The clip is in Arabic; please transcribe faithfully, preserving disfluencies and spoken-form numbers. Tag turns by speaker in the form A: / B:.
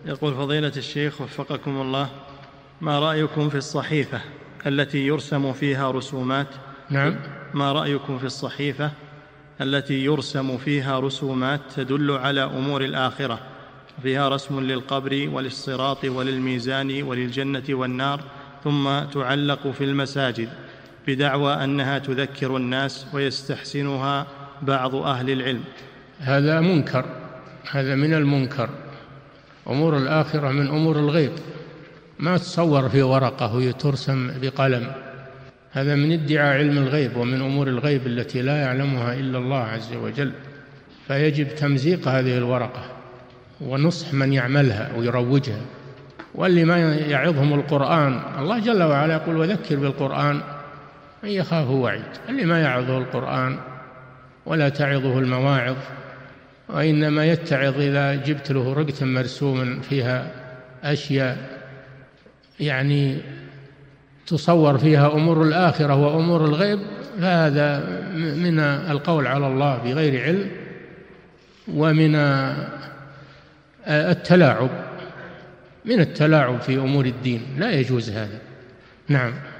A: يقول فضيلة الشيخ وفقكم الله، ما رأيكم في الصحيفة التي يرسم فيها رسومات؟
B: نعم.
A: ما رأيكم في الصحيفة التي يرسم فيها رسومات تدل على أمور الآخرة، فيها رسم للقبر وللصراط وللميزان وللجنة والنار، ثم تعلق في المساجد بدعوى أنها تذكر الناس ويستحسنها بعض أهل العلم؟
B: هذا منكر، هذا من المنكر. أمور الآخرة من أمور الغيب، ما تصور في ورقة وترسم بقلم، هذا من ادعاء علم الغيب ومن أمور الغيب التي لا يعلمها إلا الله عز وجل. فيجب تمزيق هذه الورقة ونصح من يعملها ويروجها. واللي ما يعظهم القرآن، الله جل وعلا يقول وذكر بالقرآن من يخاف وعيد. اللي ما يعظه القرآن ولا تعظه المواعظ، وإنما يتعظ إذا جبت له رقة مرسوم فيها أشياء يعني تصور فيها أمور الآخرة وأمور الغيب، فهذا من القول على الله بغير علم ومن التلاعب، من التلاعب في أمور الدين، لا يجوز هذا. نعم.